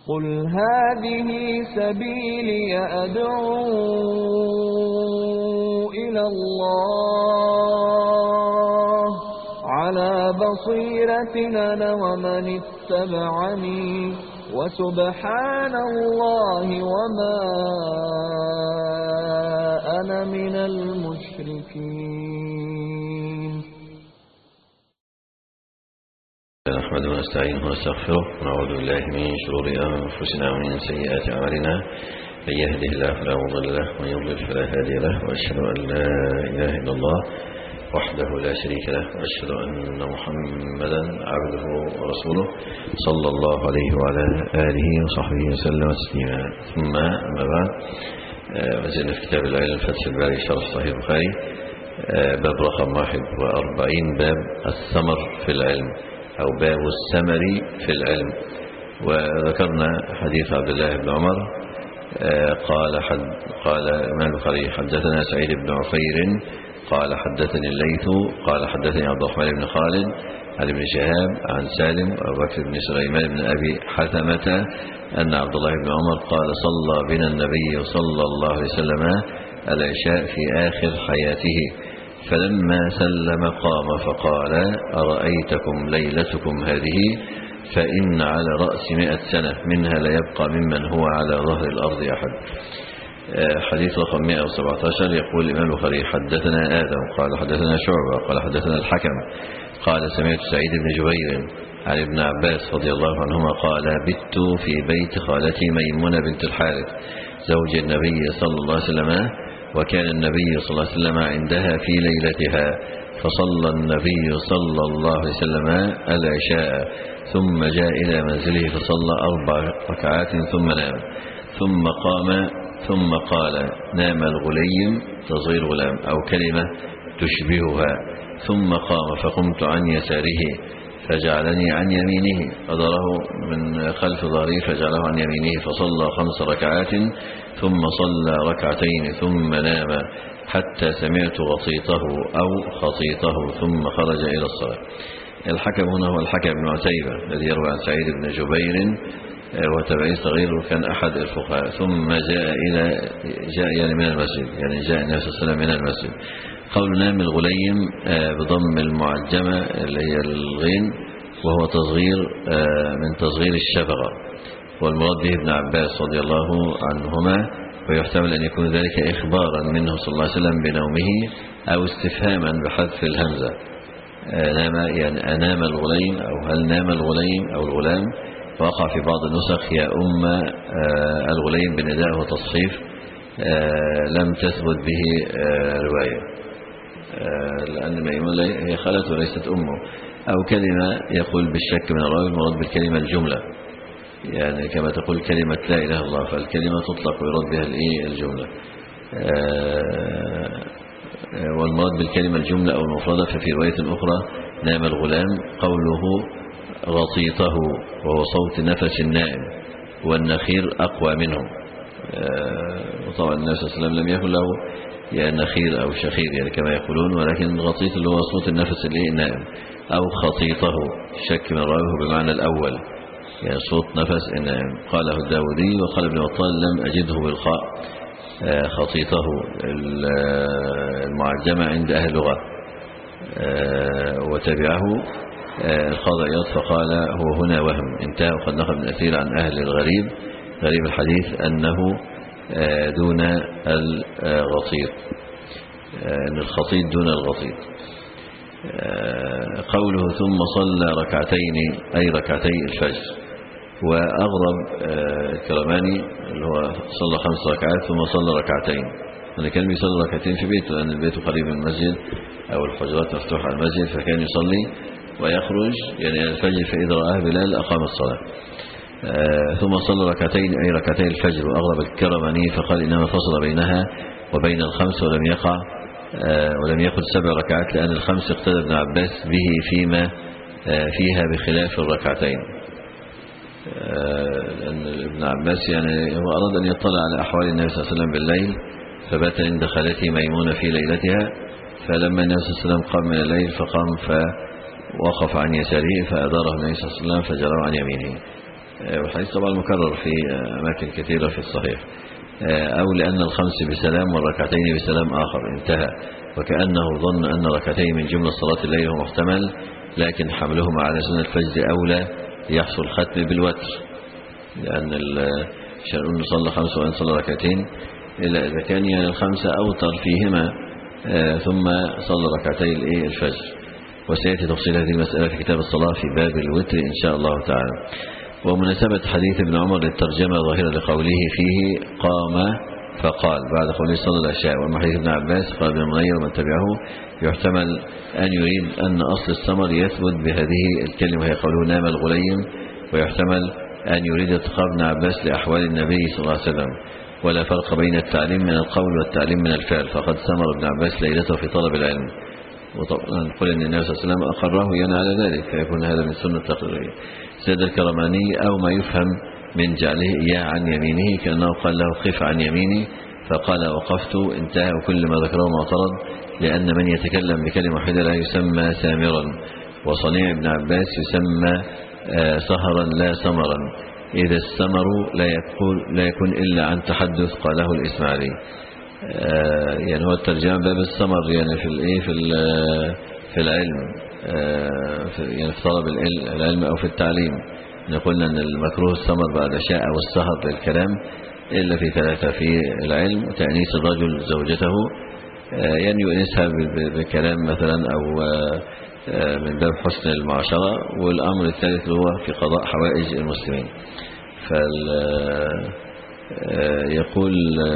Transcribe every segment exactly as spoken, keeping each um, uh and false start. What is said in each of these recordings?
قل هذه سبيلي أدعو إلى الله على بصيرة أنا ومن اتبعني وسبحان الله وما أنا من المشركين. نحمده ونستعينه ونستغفره ونعوذ بالله من شرور أنفسنا ومن سيئات أعمالنا، من يهده الله فلا مضل له ومن يضلل فلا هادي له، وأشهد أن لا إله إلا الله وحده لا شريك له، وأشهد أن محمدا عبده ورسوله صلى الله عليه وعلى آله وصحبه وسلم تسليما. ثم أما بعد، وزلنا في كتاب العلم فتح الباري شرح صحيح البخاري، باب رقم واحد وأربعين، باب الثمر في العلم أو باب الثمر في العلم. وذكرنا حديث عبد الله بن عمر قال حد قال الإمام البخاري حدثنا سعيد بن عفير قال حدثني الليث قال حدثني عبد الرحمن بن خالد عن ابن شهاب عن سالم وأبو بكر بن سليمان بن أبي حثمة أن عبد الله بن عمر قال صلى بنا النبي صلى الله عليه وسلم العشاء في آخر حياته، فلما سلم قام فقال أرأيتكم ليلتكم هذه فإن على رأس مئة سنة منها لا يبقى ممن هو على ظهر الأرض أحد. حديث رقم مئة وسبعة عشر. يقول الإمام البخاري حدثنا آدم قال حدثنا شعبة قال حدثنا الحكم قال سمعت سعيد بن جبير عن ابن عباس رضي الله عنهما قال بت في بيت خالتي ميمونة بنت الحارث زوج النبي صلى الله عليه وسلم، وكان النبي صلى الله عليه وسلم عندها في ليلتها، فصلى النبي صلى الله عليه وسلم العشاء ثم جاء إلى منزله فصلى أربع ركعات ثم نام، ثم قام ثم قال نام الغليم تصغير غلام أو كلمة تشبهها، ثم قام فقمت عن يساره فجعلني عن يمينه، فضره من خلف ظهره فجعله عن يمينه، فصلى خمس ركعات ثم صلى ركعتين ثم نام حتى سمعت غطيطه أو خطيطه ثم خرج إلى الصلاة. الحكم هنا هو الحكم بن عتيبة الذي يروي عن سعيد بن جبير وتبعي صغير، وكان أحد الفقهاء، ثم جاء إلى جاء يعني من المسجد، يعني جاء النبي صلى الله عليه وسلم من المسجد. قول نام الغليم بضم المعجمة اللي هي الغين، وهو تصغير من تصغير الشفقة، والمراد به ابن عباس رضي الله عنهما، ويحتمل أن يكون ذلك إخبارا منه صلى الله عليه وسلم بنومه أو استفهاما بحذف الهمزة. نام يعني أنام الغليم أو هل نام الغليم أو الغلام، وقع في بعض النسخ يا أم الغليم بنداء وتصحيف، لم تثبت به رواية، لأن ميمونة هي خالته وليست أمه، أو كلمة يقول بالشك من الراوي، المراد بالكلمة الجملة، يعني كما تقول كلمة لا إله إلا الله، فالكلمة تطلق ويراد بها الجملة، والمراد بالكلمة الجملة أو المفردة. ففي رواية أخرى نام الغلام قوله غطيطه، وهو صوت نفس النائم، والنخير أقوى منه، وطبعا النبي صلى الله عليه وسلم لم يكن له يا نخير أو شخير يعني كما يقولون، ولكن غطيط اللي هو صوت النفس اللي النائم، أو خطيطه شك من راويه بمعنى الأول، يعني صوت نفس النائم. قاله الداودي وقال ابن بطال لم أجده بالخاء خطيطه المعجمة عند أهل اللغة، وتبعه القاضي عياض فقال هو هنا وهم انتهى. وقد نقل ابن أثير عن أهل الغريب غريب الحديث أنه دون الغطيط، أن الخطيط دون الغطيط. قوله ثم صلى ركعتين أي ركعتي الفجر. وأغرب الكرماني اللي هو صلى خمس ركعات ثم صلى ركعتين، أنا كان بيصلي ركعتين في بيته لأن البيت قريب من المسجد أو الحجرات مفتوحة على المسجد، فكان يصلي ويخرج يعني الفجر، فإذا رآه بلال أقام الصلاة. آه ثم صلى ركعتين أي ركعتي الفجر. وأغرب الكرماني فقال إنما فصل بينها وبين الخمس ولم يقع آه ولم يقل سبع ركعات، لأن الخمس اقتدى ابن عباس به فيما آه فيها بخلاف الركعتين، آه لأن ابن عباس يعني هو أراد أن يطلع على أحوال النبي صلى الله عليه وسلم بالليل، فبات عند خالته ميمونة في ليلتها، فلما النبي صلى الله عليه وسلم قام من الليل فقام فوقف عن يساره فأداره النبي صلى الله عليه وسلم فجره عن يمينه، والحديث طبعا مكرر في أماكن كثيرة في الصحيح. أو لأن الخمس بسلام والركعتين بسلام آخر، انتهى. وكأنه ظن أن ركعتين من جملة صلاة الليل هو محتمل، لكن حملهما على سنة الفجر أولى ليحصل ختم بالوتر، لأن مش هنقول نصلي خمس وإن صلى ركعتين إلا إذا كان يعني الخمسة أوتر فيهما آه ثم صلى ركعتي الإيه الفجر. وسيأتي تفصيل هذه المسألة في كتاب الصلاة في باب الوتر إن شاء الله تعالى. ومناسبة حديث ابن عمر للترجمة ظاهرة لقوله فيه قام فقال بعد قوله صلى العشاء. وأما حديث ابن عباس قال ابن المنير ومن تبعه يحتمل أن يريد أن أصل الثمر يثبت بهذه الكلمة وهي قوله نام الغليم، ويحتمل أن يريد اتقاء ابن عباس لأحوال النبي صلى الله عليه وسلم. ولا فرق بين التعليم من القول والتعليم من الفعل، فقد ثمر ابن عباس ليلته في طلب العلم، وطبعا نقول أن النبي صلى الله عليه وسلم أقره يعني على ذلك، فيكون هذا من سنة التقرير. سيد الكرماني أو ما يفهم من جعله إياه عن يمينه كأنه قال له قف عن يميني فقال وقفت، انتهى. وكل ما ذكره معترض، لأن من يتكلم بكلمة واحدة لا يسمى سامرا، وصنيع ابن عباس يسمى آه سهرا لا سمرا، إذا السمر لا يكون, لا يكون إلا عن تحدث، قاله الإسماعيلي. آه يعني هو الترجمة باب السمر يعني في الايه في في العلم، آه في يعني في طلب العلم أو في التعليم. نقول أن المكروه السمر بعد شاء والسهر للكلام إلا في ثلاثة: في العلم وتأنيس الرجل زوجته، آه يعني يؤنسها بكلام مثلا أو آه من باب حسن المعاشرة، والأمر الثالث هو في قضاء حوائج المسلمين. فال يقول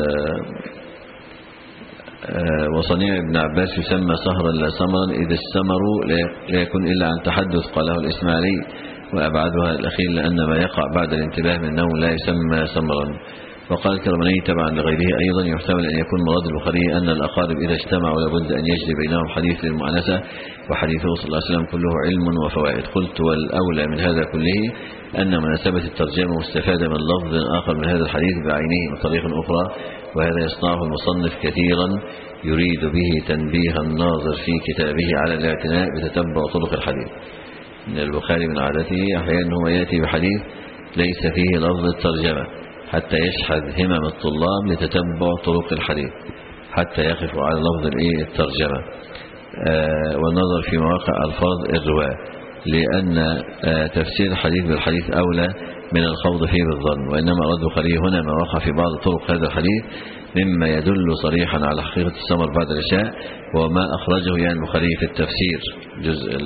وصنيع ابن عباس يسمى سهرا لا سمرا، إذا السمر لا يكون إلا عن تحدث، قاله الإسماعيلي. وأبعدها الأخير لأن ما يقع بعد الانتباه من النوم لا يسمى سمرا. وقال الكرماني تبعا لغيره أيضا يحتمل أن يكون مراد البخاري أن الأقارب إذا اجتمعوا لابد أن يجري بينهم حديث للمؤانسة، وحديثه صلى الله عليه وسلم كله علم وفوائد. قلت والأولى من هذا كله أن مناسبة الترجمة مستفادة من لفظ آخر من هذا الحديث بعينه من طريق أخرى، وهذا يصنعه المصنف كثيرا يريد به تنبيه الناظر في كتابه على الاعتناء بتتبع طرق الحديث. من البخاري من عادته أحيانا هو يأتي بحديث ليس فيه لفظ الترجمة حتى يشحذ همم الطلاب لتتبع طرق الحديث حتى يقفوا على لفظ الترجمة. آه والنظر في مواقع ألفاظ الرواة، لأن آه تفسير الحديث بالحديث أولى من الخوض فيه بالظن. وإنما أراد البخاري هنا ما وقع في بعض طرق هذا الحديث مما يدل صريحا على حقيقة السمر بعد العشاء، وما أخرجه يعني البخاري في التفسير جزء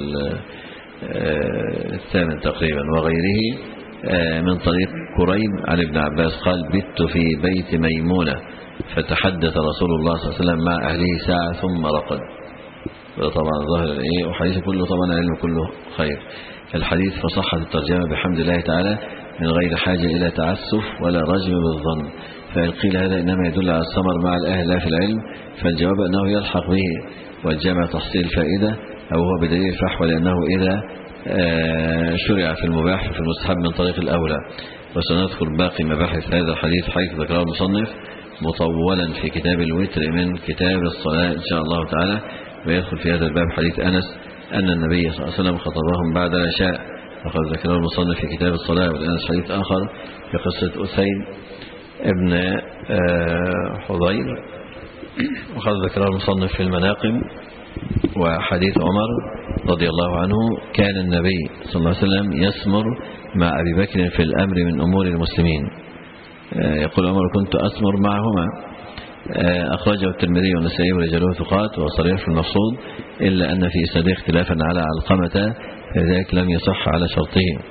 آه الثامن تقريبا وغيره من طريق كريم عن ابن عباس قال بت في بيت ميمونة فتحدث رسول الله صلى الله عليه وسلم مع أهله ساعة ثم رقد. طبعا ظاهر الايه وحديث كله طبعا علم كله خير. الحديث فصحت الترجمة بحمد الله تعالى من غير حاجة إلى تعسف ولا رجم بالظن. فإن قيل هذا إنما يدل على السمر مع الأهل لا في العلم، فالجواب أنه يلحق به والجمع تحصيل فائدة، أو هو بدليل الفحوى، لأنه إذا آه شرع في المباح في المستحب من طريق الأولى. وسنذكر باقي مباحث هذا الحديث حيث ذكره المصنف مطولا في كتاب الوتر من كتاب الصلاة إن شاء الله تعالى. ويدخل في هذا الباب حديث أنس أن النبي صلى الله عليه وسلم خطبهم بعد العشاء، وقد ذكره المصنف في كتاب الصلاة. والأنس حديث آخر في قصة أسيد ابن آه حضير، وقد ذكره المصنف في المناقب. وحديث عمر رضي الله عنه كان النبي صلى الله عليه وسلم يسمر مع أبي بكر في الأمر من أمور المسلمين. يقول عمر كنت أسمر معهما. أخرجه الترمذي والنسائي ورجاله ثقات وصريح في المقصود، إلا أن في إسناده اختلافا على علقمة، لذلك لم يصح على شرطه.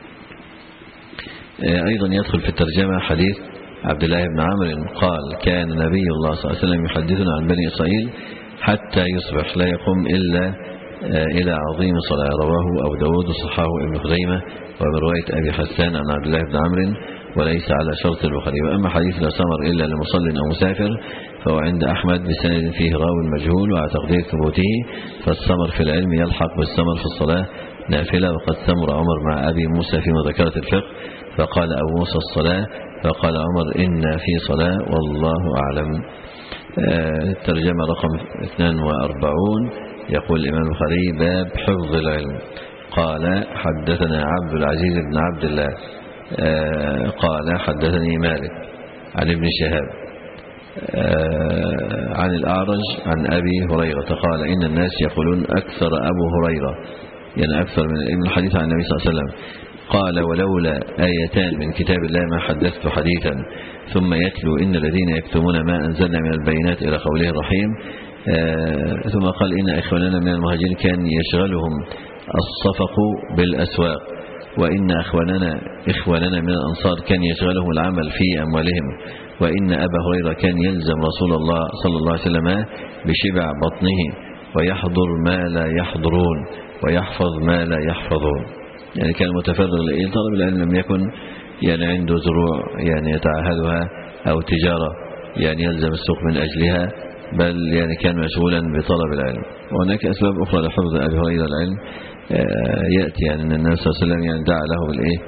أيضا يدخل في الترجمة حديث عبد الله بن عمرو قال كان نبي الله صلى الله عليه وسلم يحدثنا عن بني إسرائيل حتى يصبح لا يقوم إلا إلى عظيم صلاة، رواه أبو داود وصححه ابن خزيمة وبرواية أبي حسان عن عبد الله بن عمرو وليس على شرط البخاري. وأما حديث لا سمر إلا لمصل أو مسافر فهو عند أحمد بسند فيه راو مجهول وعلى تقدير ثبوته، فالسمر في العلم يلحق بالسمر في الصلاة نافلة. وقد سمر عمر مع أبي موسى في مذكرة الفقه فقال أبو موسى الصلاة فقال عمر إن في صلاة والله أعلم. الترجمة رقم اثنين وأربعين. يقول الإمام البخاري باب حفظ العلم. قال حدثنا عبد العزيز بن عبد الله قال حدثني مالك عن ابن شهاب عن الأعرج عن أبي هريرة قال إن الناس يقولون أكثر أبو هريرة، يعني أكثر من ابن الحديث عن النبي صلى الله عليه وسلم. قال ولولا آيتان من كتاب الله ما حدثت حديثا. ثم يتلو إن الذين يكتمون ما أنزلنا من البينات إلى قوله الرحيم. آه ثم قال إن إخواننا من المهاجرين كان يشغلهم الصفق بالأسواق، وإن أخواننا إخواننا من الأنصار كان يشغلهم العمل في أموالهم، وإن أبا هريرة كان يلزم رسول الله صلى الله عليه وسلم بشبع بطنه ويحضر ما لا يحضرون ويحفظ ما لا يحفظون. يعني كان متفرغ لطلب العلم، لم يكن يعني عنده زروع يعني يتعاهدها أو تجارة يعني يلزم السوق من أجلها، بل يعني كان مشغولا بطلب العلم. وهناك أسباب أخرى لحفظ أبي هريرة العلم يأتي يعني أن النبي صلى الله عليه وسلم يعني دعا له بالإيه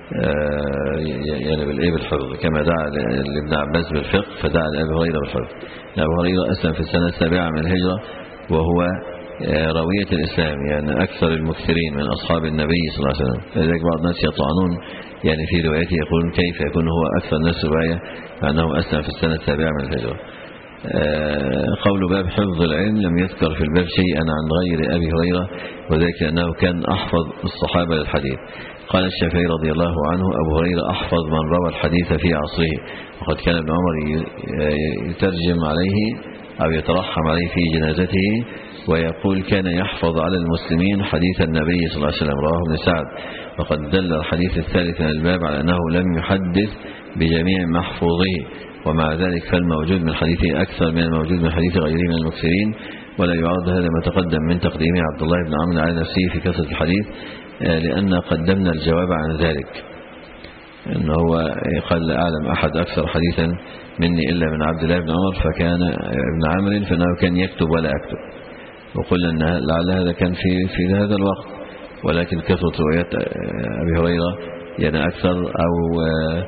يعني بالإيه بالحفظ، كما دعا لابن عباس بالفقه فدعا لأبي هريرة بالحفظ. أبي هريرة أسلم في السنة السابعة من الهجرة وهو راوية الإسلام، يعني أكثر المكثرين من أصحاب النبي صلى الله عليه وسلم. لذلك بعض الناس يطعنون يعني في روايته، يقولون كيف يكون هو أكثر الناس رواية أنه أسلم في السنة السابعة من الهجرة. قول باب حفظ العلم لم يذكر في الباب شيئا عن غير أبي هريرة، وذلك أنه كان أحفظ الصحابة للحديث. قال الشافعي رضي الله عنه أبو هريرة أحفظ من روى الحديث في عصره، وقد كان ابن عمر يترجم عليه أو يترحم عليه في جنازته ويقول كان يحفظ على المسلمين حديث النبي صلى الله عليه وسلم. رواه ابن سعد. وقد دل الحديث الثالث من الباب على أنه لم يحدث بجميع محفوظه، ومع ذلك فالموجود من حديثه أكثر من الموجود من حديث غيره من المكثرين. ولا يعرض هذا ما تقدم من تقديم عبد الله بن عمرو على نفسه في كثرة الحديث، لأن قدمنا الجواب عن ذلك، أن هو قال لا أعلم أحد أكثر حديثا مني إلا من عبد الله بن عمر، فكان ابن عمرو فإنه كان يكتب ولا أكتب. وقلنا أن لعل هذا كان في في هذا الوقت، ولكن كثرة روايات أبي هريرة يعني أكثر، أو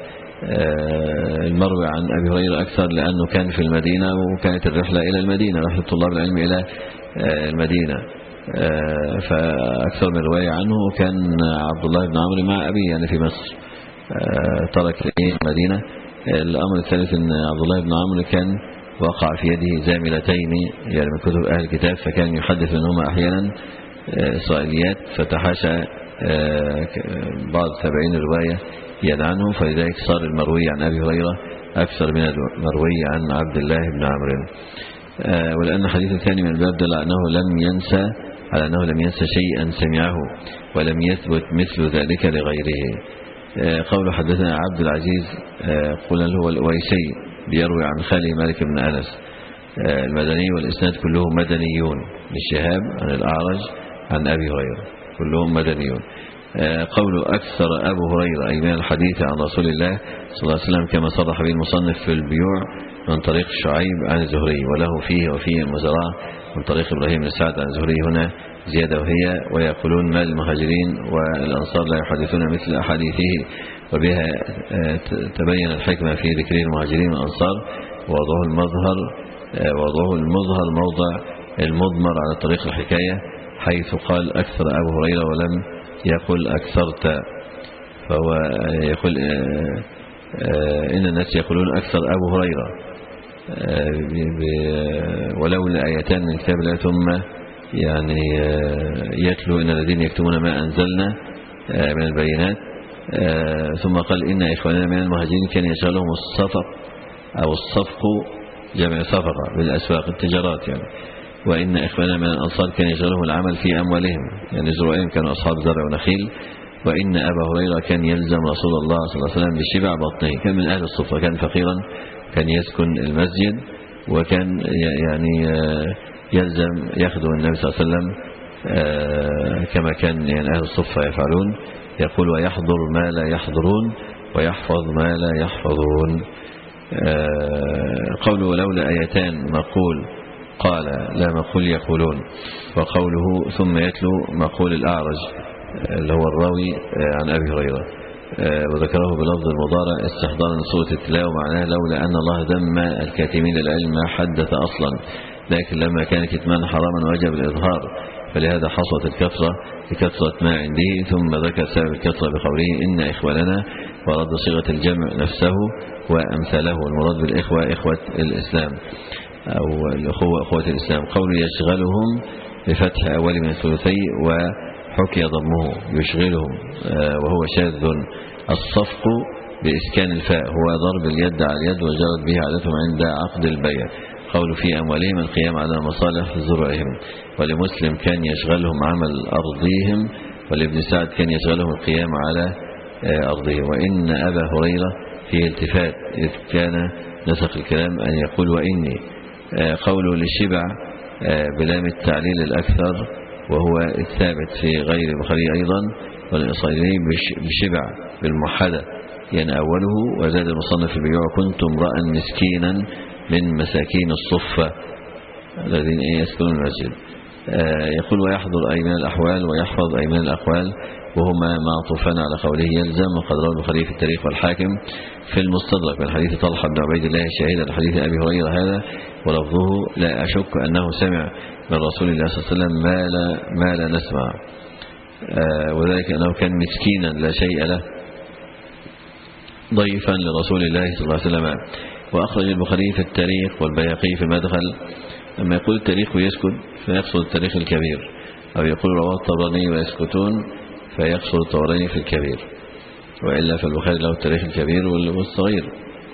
المروي عن أبي هريرة أكثر لأنه كان في المدينة، وكانت الرحلة إلى المدينة، رحلة طلاب العلم إلى المدينة، فأكثر من رواية عنه كان عبد الله بن عمرو مع أبي يعني في مصر، ترك المدينة. الأمر الثالث أن عبد الله بن عمرو كان وقع في يده زاملتين يعني من كتب أهل الكتاب، فكان يحدث منهما أحيانا إسرائيليات، فتحاشى بعض التابعين الرواية يعني عنه، فلذلك صار المروي عن أبي هريرة أكثر من المروي عن عبد الله بن عمرو. ولأن الحديث الثاني من الباب دل أنه لم ينسى على أنه لم ينسى شيئا سمعه ولم يثبت مثل ذلك لغيره. قول حدثنا عبد العزيز قلنا هو الأويسي بيروي عن خاله مالك بن أنس المدني، والإسناد كلهم مدنيون، للشهاب عن الأعرج عن أبي هريرة كلهم مدنيون. قول أكثر أبو هريرة أي من الحديث عن رسول الله صلى الله عليه وسلم كما صرح به المصنف في البيوع من طريق شعيب عن الزهري، وله فيه وفيه المزراع من طريق إبراهيم بن سعد عن الزهري هنا زيادة وهي ويقولون ما المهاجرين والأنصار لا يحدثون مثل أحاديثه، وبها تبين الحكمة في ذكر المهاجرين والأنصار. ووضعه المظهر ووضعه المظهر موضع المضمر على طريق الحكاية، حيث قال أكثر أبو هريرة ولم يقل أكثرت، فهو يقول إن الناس يقولون أكثر أبو هريرة ولولا آيتان من كتاب الله ثم يعني يتلو إن الذين يكتمون ما أنزلنا من البينات. ثم قال إن إخواننا من المهاجرين كان يشغلهم الصفق أو الصفق جمع صفقة بالأسواق التجارات يعني، وإن إخواننا من الأنصار كان يشغلهم العمل في أموالهم يعني زروعهم كانوا أصحاب زرع ونخيل. وإن أبا هريرة كان يلزم رسول الله صلى الله عليه وسلم بشبع بطنه، كان من أهل الصفة، كان فقيرا، كان يسكن المسجد، وكان يعني يلزم يخدم النبي صلى الله عليه وسلم كما كان يعني أهل الصفة يفعلون. يقول ويحضر ما لا يحضرون ويحفظ ما لا يحفظون. قوله ولولا آيتان مقول قال لا مقول يقولون. وقوله ثم يتلو مقول الأعرج اللي هو الراوي عن أبي هريرة، وذكره بلفظ المضارع استحضارا صورة التلاوة، معناه لولا أن الله ذم الكاتمين للعلم ما حدث أصلا، لكن لما كان كتمان حراما وجب الإظهار، فلهذا حصلت الكثرة لكثرة ما عنده. ثم ذكر سبب الكثرة بقوله إن إخواننا ورد صيغة الجمع نفسه وأمثاله. المراد بالإخوة إخوة الإسلام أو الأخوة أخوة الإسلام. قول يشغلهم بفتح أول من الثلثي وحكي ضمه يشغلهم وهو شاذ. الصفق بإسكان الفاء هو ضرب اليد على اليد وجرت به عادتهم عند عقد البيع. قول في أموالهم القيام على مصالح زرعهم. ولمسلم كان يشغلهم عمل أرضهم، ولابن سعد كان يشغلهم القيام على أرضهم. وإن أبا هريرة في التفات إذ كان نسق الكلام أن يقول وإني. قوله للشبع بلام التعليل الأكثر وهو الثابت في غير البخاري أيضا والإصرائيلي بشبع بالمحدة يعني أوله. وزاد المصنف في البيوع كنت امرأ مسكينا من مساكين الصفة الذين يسكنون المسجد. يقول ويحضر أي من الأحوال ويحفظ أي من الأقوال وهما معطوفان على قوله يلزم. وقد روى البخاري في التاريخ والحاكم في المستدرك من حديث طلحة بن عبيد الله شاهدا لحديث أبي هريرة هذا ولفظه لا أشك أنه سمع من رسول الله صلى الله عليه وسلم ما لا, ما لا نسمع. وذلك أنه كان مسكينا لا شيء له ضيفا لرسول الله صلى الله عليه وسلم. وأخرج البخاري في التاريخ والبيهقي في المدخل. لما يقول التاريخ ويسكت فيقصد التاريخ الكبير، أو يقول رواه الطبراني ويسكتون فيقصد الطبراني في الكبير، وإلا فالبخاري له التاريخ الكبير والصغير.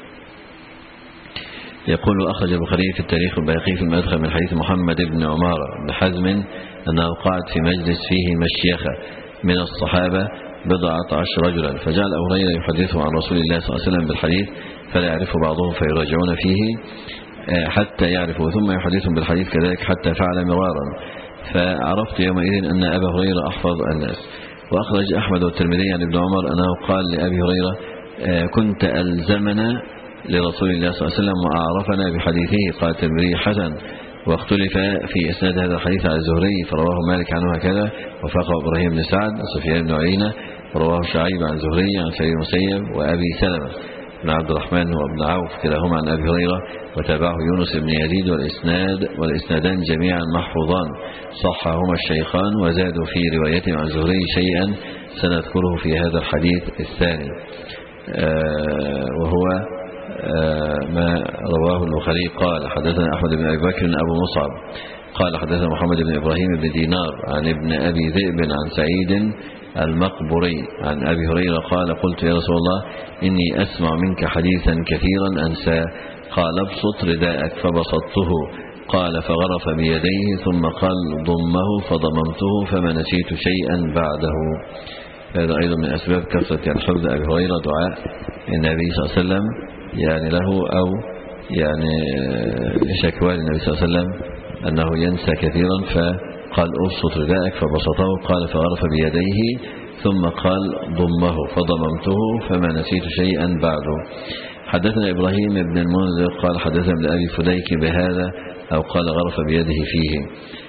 يقول أخرج البخاري في التاريخ والبيهقي في المدخل من حديث محمد بن عمارة بن حزم أنه قعد في مجلس فيه مشيخة من الصحابة بضعة عشر رجلا، فجعل أبو هريرة يحدثه عن رسول الله صلى الله عليه وسلم بالحديث فلا يعرف بعضهم فيراجعون فيه حتى يعرفوا ثم يحدثهم بالحديث كذلك حتى فعل مرارا، فعرفت يومئذ أن أبا هريرة أحفظ الناس. وأخرج أحمد والترمذي عن ابن عمر أنه قال لأبي هريرة كنت ألزمنا لرسول الله صلى الله عليه وسلم وأعرفنا بحديثه. قال الترمذي حسن. واختلف في إسناد هذا الحديث على الزهري فرواه مالك عنه هكذا وفقه إبراهيم بن سعد وسفيان بن عيينة ورواه شعيب عن زهري عن سعيد المسيب وأبي سلمة بن عبد الرحمن وابن عوف كلاهما عن أبي هريرة وتابعه يونس بن يزيد والإسناد والإسنادان جميعا محفوظان صحهما الشيخان وزادوا في روايتهم عن زهري شيئا سنذكره في هذا الحديث الثاني آه وهو آه ما رواه البخاري. قال حدثنا أحمد بن أبي بكر أبو مصعب قال حدثنا محمد بن إبراهيم بن دينار عن ابن أبي ذئب عن سعيد المقبري عن أبي هريرة قال قلت يا رسول الله إني أسمع منك حديثا كثيرا أنسى. قال ابسط رداءك فبسطته قال فغرف بيديه ثم قال ضمه فضممته فما نسيت شيئا بعده. هذا أيضا من أسباب كثرة يعني حفظ أبي هريرة دعاء النبي صلى الله عليه وسلم يعني له أو يعني شكوى للنبي صلى الله عليه وسلم أنه ينسى كثيرا فقال أبسط رداءك فبسطه قال فغرف بيديه ثم قال ضمه فضممته فما نسيت شيئا بعده. حدثنا إبراهيم بن المنذر قال حدثنا ابن أبي فديك بهذا أو قال غرف بيده فيه.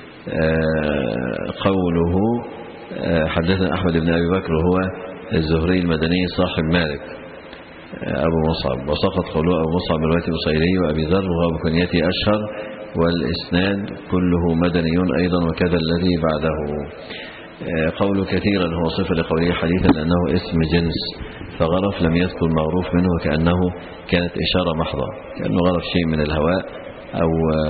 قوله حدثنا أحمد بن أبي بكر هو الزهري المدني صاحب مالك أبو مصعب وسقط قوله أبو مصعب من رواية البصيري وأبي ذر وهو بكنيته أشهر والإسناد كله مدني أيضا وكذا الذي بعده. قول كثيرا هو صفة لقوله حديثا لأنه اسم جنس فغرف لم يذكر مغروف منه وكأنه كانت إشارة محضة كأنه غرف شيء من الهواء أو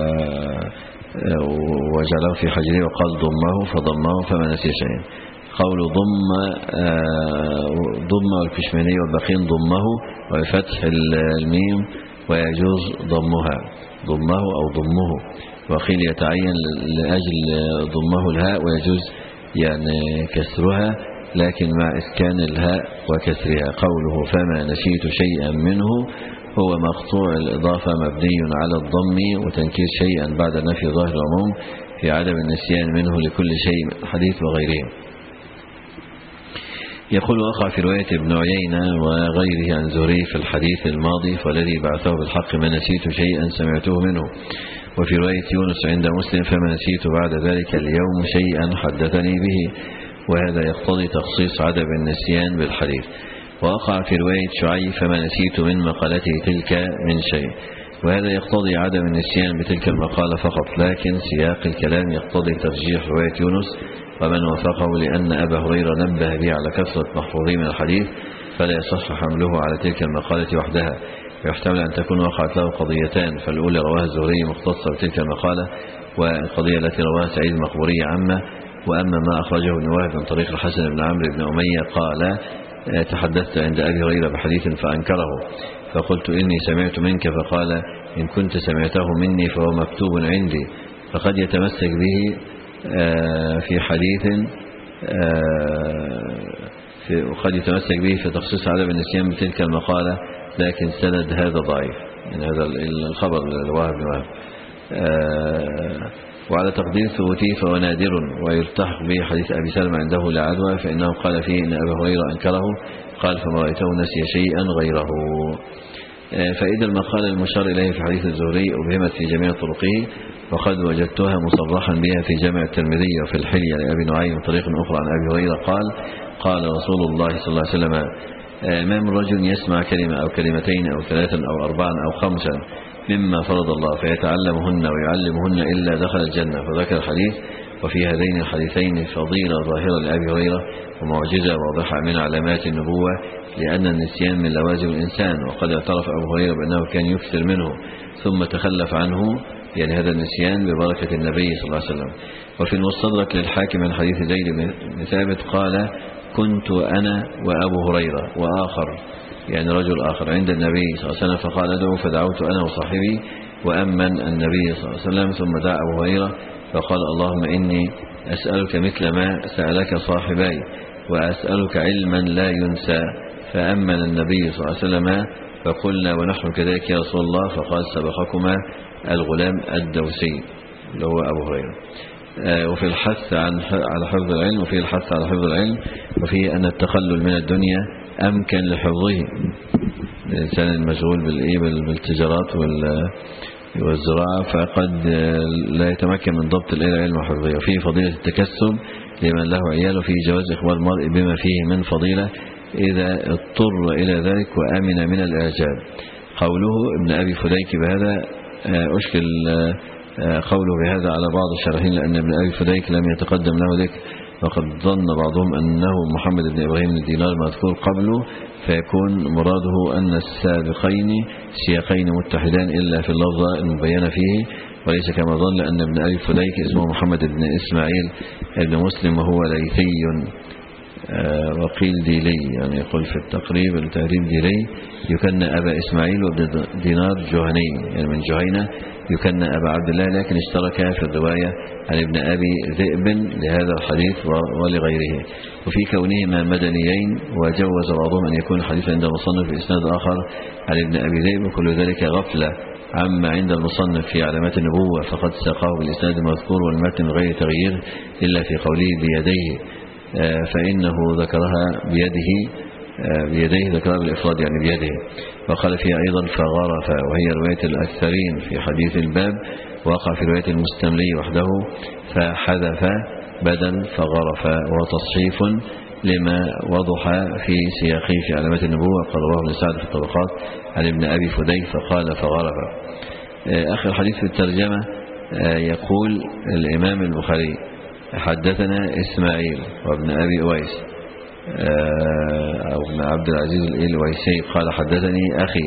وجعله في حجره وقال ضمه فضمه فما نسي شيء. قول ضم ضم والكشميني والباقين ضمه وفتح الميم ويجوز ضمها ضمه أو ضمه وقيل يتعين لأجل ضمه الهاء ويجوز يعني كسرها لكن مع إسكان الهاء وكسرها. قوله فما نسيت شيئا منه هو مقطوع الإضافة مبني على الضم وتنكير شيئا بعد نفي ظاهر العموم في عدم النسيان منه لكل شيء من الحديث وغيره. يقول وقع في رواية ابن عيينة وغيره عن زهري في الحديث الماضي فالذي بعثه بالحق ما نسيت شيئا سمعته منه. وفي رواية يونس عند مسلم فما نسيت بعد ذلك اليوم شيئا حدثني به وهذا يقتضي تخصيص عدم النسيان بالحديث. ووقع في رواية شعيب فما نسيت من مقالته تلك من شيء وهذا يقتضي عدم النسيان بتلك المقالة فقط لكن سياق الكلام يقتضي ترجيح رواية يونس ومن وافقه لأن أبا هريرة نبه به على كثرة محفوظي من الحديث فلا يصح حمله على تلك المقالة وحدها، ويحتمل أن تكون وقعت له قضيتان، فالأولى رواها الزهري مختصة بتلك المقالة، والقضية التي رواها سعيد المقبوري عامة. وأما ما أخرجه ابن وهب من طريق الحسن بن عمرو بن أمية قال تحدثت عند أبي هريرة بحديث فأنكره، فقلت إني سمعت منك، فقال إن كنت سمعته مني فهو مكتوب عندي، فقد يتمسك به في حديث في وقد يتمسك به في تخصيص عدم النسيان بتلك المقالة، لكن سند هذا ضعيف، يعني هذا الخبر لوهب بن وهب. وعلى تقدير ثبوته فهو نادر، ويلتحق به حديث أبي سلمة عنده لا عدوى، فإنه قال فيه إن أبا هريرة أنكره، قال فما رأيته نسي شيئا غيره. فإذا المقالة المشار إليه في حديث الزهري أبهمت في جميع طرقه، وقد وجدتها مصرحا بها في جامع الترمذي وفي الحلية لأبي نعيم من طريق أخرى عن أبي هريرة قال قال رسول الله صلى الله عليه وسلم ما من رجل يسمع كلمة أو كلمتين أو ثلاثا أو أربعا أو خمسا مما فرض الله فيتعلمهن ويعلمهن إلا دخل الجنة. فذكر الحديث، وفي هذين الحديثين فضيلة ظاهرة لأبي هريرة ومعجزة واضحة من علامات النبوة، لأن النسيان من لوازم الإنسان، وقد اعترف أبو هريرة بأنه كان يكثر منه ثم تخلف عنه، يعني هذا النسيان ببركة النبي صلى الله عليه وسلم. وفي المستدرك للحاكم من حديث زيد بن ثابت قال كنت أنا وأبو هريرة وآخر، يعني رجل آخر عند النبي صلى الله عليه وسلم، فقال ادعو، فدعوت أنا وصاحبي، وأمن النبي صلى الله عليه وسلم، ثم دعا أبو هريرة فقال اللهم إني أسألك مثل ما سألك صاحبي، وأسألك علما لا ينسى. فأمن النبي صلى الله عليه وسلم، فقلنا ونحن كذلك يا رسول الله، فقال سبقكما الغلام الدوسي اللي هو أبو هريرة. وفي الحث عن على حفظ العلم، وفي الحث على حفظ العلم، وفي أن التخلل من الدنيا أمكن لحفظه. الإنسان المشغول بالتجارات والزراعة فقد لا يتمكن من ضبط العلم وحفظه. وفيه فضيلة التكسب لمن له عيال، وفيه جواز إخبار المرء بما فيه من فضيلة إذا اضطر إلى ذلك وأمن من الإعجاب. قوله ابن أبي فديك بهذا أشكل قوله بهذا على بعض الشارحين، لأن ابن أبي فديك لم يتقدم له ذكر، وقد ظن بعضهم أنه محمد بن إبراهيم بن دينار مذكور قبله، فيكون مراده أن السابقين سياقين متحدان إلا في اللفظة المبينة فيه، وليس كما ظن، لأن ابن أبي فديك اسمه محمد بن إسماعيل بن مسلم، وهو ليثي وقيل ديلي، يعني يقول في التقريب التهريب ديلي، يكنى أبا إسماعيل وابن دينار جهني، يعني من جهينة، يكنى أبا عبد الله، لكن اشترك في الرواية عن ابن أبي ذئب لهذا الحديث ولغيره. وفي كونهما مدنيين، وجوز بعضهم أن يكون الحديث عند المصنف بإسناد آخر عن ابن أبي ذئب، وكل ذلك غفلة عما عند المصنف في علامات النبوة، فقد ساقه بالإسناد المذكور والمتن غير تغيير إلا في قوله بيديه، فإنه ذكرها بيده بيديه ذكرها بالإفراد يعني بيده. وقال فيها أيضا فغرف، وهي رواية الأكثرين في حديث الباب، وقع في رواية المستملي وحده فحذف بدل فغرف، وتصحيف لما وضح في سياقه في علامات النبوة. قال رواه ابن سعد في الطبقات عن ابن أبي فديك فقال فغرف. آخر حديث في الترجمة يقول الإمام البخاري حدثنا إسماعيل وابن أبي أويس أو ابن عبد العزيز الأويسي قال حدثني أخي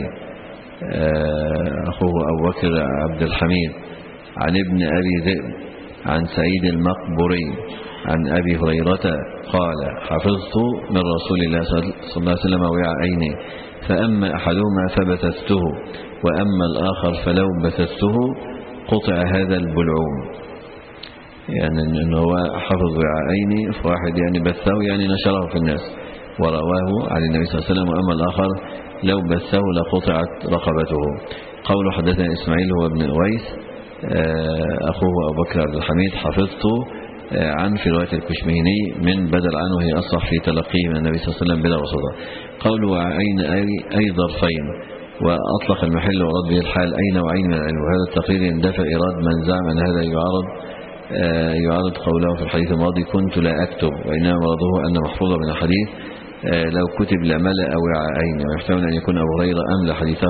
أخوه أبو بكر عبد الحميد عن ابن أبي ذئب عن سعيد المقبوري عن أبي هريرة قال حفظت من رسول الله صلى الله عليه وسلم وعيني، فأما أحدهما فبثثته، وأما الآخر فلو بثثته قطع هذا البلعوم. يعني أنه هو حفظ وعيني، فواحد يعني بثه يعني نشره في الناس ورواه عن النبي صلى الله عليه وسلم، وأما الآخر لو بثه لقطعت رقبته. قوله حدثنا إسماعيل هو ابن أويس أخوه أبو بكر عبد الحميد، حفظته عن في رواية الكشميني من بدل عنه، هي أصح في تلقيه من النبي صلى الله عليه وسلم بلا وسطة. قوله عين أي ظرفين، وأطلق المحل ورد به الحال أي نوعين من العلم، وهذا التقرير يندفع إراد من زعم أن هذا يعارض يعارض قوله في الحديث الماضي كنت لا أكتب، وإنما مرضه أن محفوظة من الحديث لو كتب لملأ وعاءين، ويحتمل أن يكون أبو هريرة أملى حديثه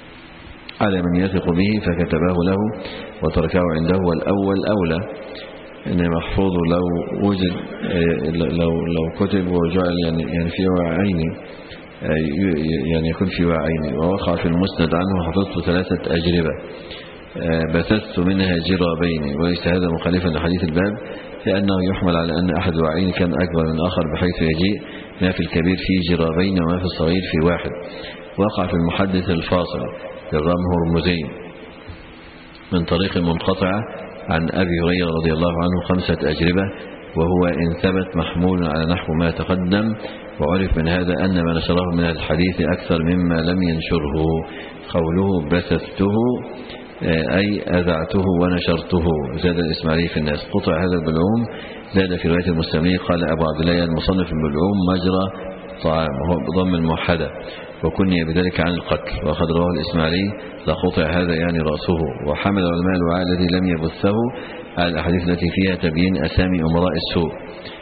على من يثق به فكتبه له وتركه عنده، والأول أولى. إن محفوظ لو وجد لو لو كتب وجعل يعني يعني في وعيني يعني يكون في وعيني ووقع في المسند عنه حفظت ثلاثة أجربة بثثت منها جرابين، وليس هذا مخالفا لحديث الباب لأنه يحمل على أن أحد وعين كان أكبر من آخر بحيث يجيء ما في الكبير في جرابين وما في الصغير في واحد. وقع في المحدث الفاصل للرام هرمزين من طريق منقطعة عن أبي هريرة رضي الله عنه خمسة أجربة، وهو إن ثبت محمول على نحو ما تقدم. وعرف من هذا أن ما نشره من الحديث أكثر مما لم ينشره. قوله بثثته أي أذعته ونشرته. زاد الإسماعيلي في الناس. قطع هذا البلعوم. زاد في رواية المسلمين قال أبو عبد الله المصنف البلعوم مجرى طعام، وهو بضم الموحدة، وكني بذلك عن القتل. وأخذ رواه الإسماعيلي لقطع هذا يعني رأسه. وحمل علماء الوعاء الذي لم يبثه على الأحاديث التي فيها تبيين أسامي أمراء السوء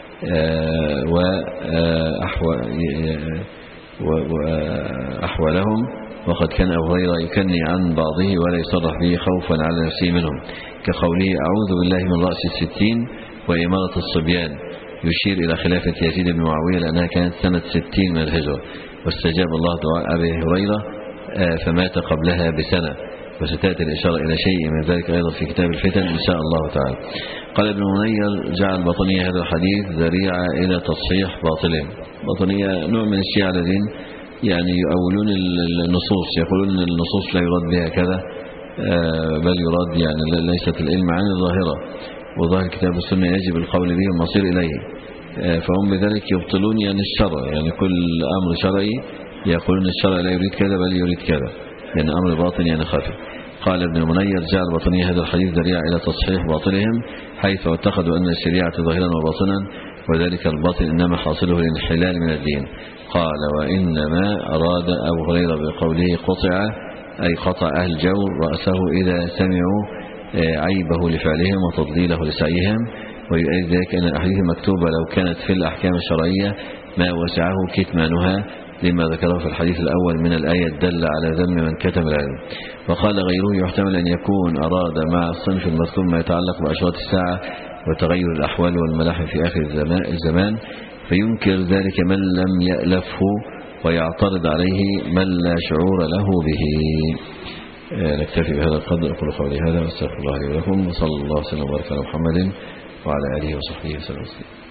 وأحوالهم. وقد كان أبو هريرة يكني عن بعضه ولا يصرح به خوفا على نفسه منهم، كقوله أعوذ بالله من رأس الستين وإمارة الصبيان، يشير إلى خلافة يزيد بن معاوية لأنها كانت سنة ستين من الهجرة، واستجاب الله دعاء أبي هريرة فمات قبلها بسنة. وستأتي الإشارة إلى شيء من ذلك أيضا في كتاب الفتن إن شاء الله تعالى. قال ابن منير جعل بطنية هذا الحديث ذريعة إلى تصحيح باطلهم. بطنية نوع من الشيعة الذين يعني يؤولون النصوص، يقولون أن النصوص لا يراد بها كذا بل يراد يعني ليست العلم عن الظاهرة، وظاهر الكتاب والسنة يجب القول به والمصير إليه. فهم بذلك يبطلون يعني الشرع، يعني كل أمر شرعي يقولون الشرع لا يريد كذا بل يريد كذا، يعني أمر باطن يعني خفي. قال ابن المنير جعل بطنية هذا الحديث ذريعة إلى تصحيح باطلهم، حيث اعتقدوا أن الشريعة ظاهرا وباطنا، وذلك الباطل إنما حاصله الانحلال من الدين. قال وإنما أراد أبو هريرة بقوله قطع أي قطع أهل الجور رأسه إذا سمعوا عيبه لفعلهم وتضليله لسعيهم. ويؤيد ذلك أن الأحاديث المكتوبة لو كانت في الأحكام الشرعية ما وسعه كتمانها، لما ذكره في الحديث الأول من الآية الدل على ذم من كتم العلم. وقال غيره يحتمل أن يكون أراد مع الصنف المذكور ما يتعلق بأشراط الساعة وتغير الأحوال والملاحم في آخر الزمان، فينكر ذلك من لم يألفه ويعترض عليه من لا شعور له به. نكتفي بهذا القدر. أقول قولي هذا واستغفر الله لي ولكم، وصلى الله وسلم وبارك على محمد وعلى آله وصحبه وسلم.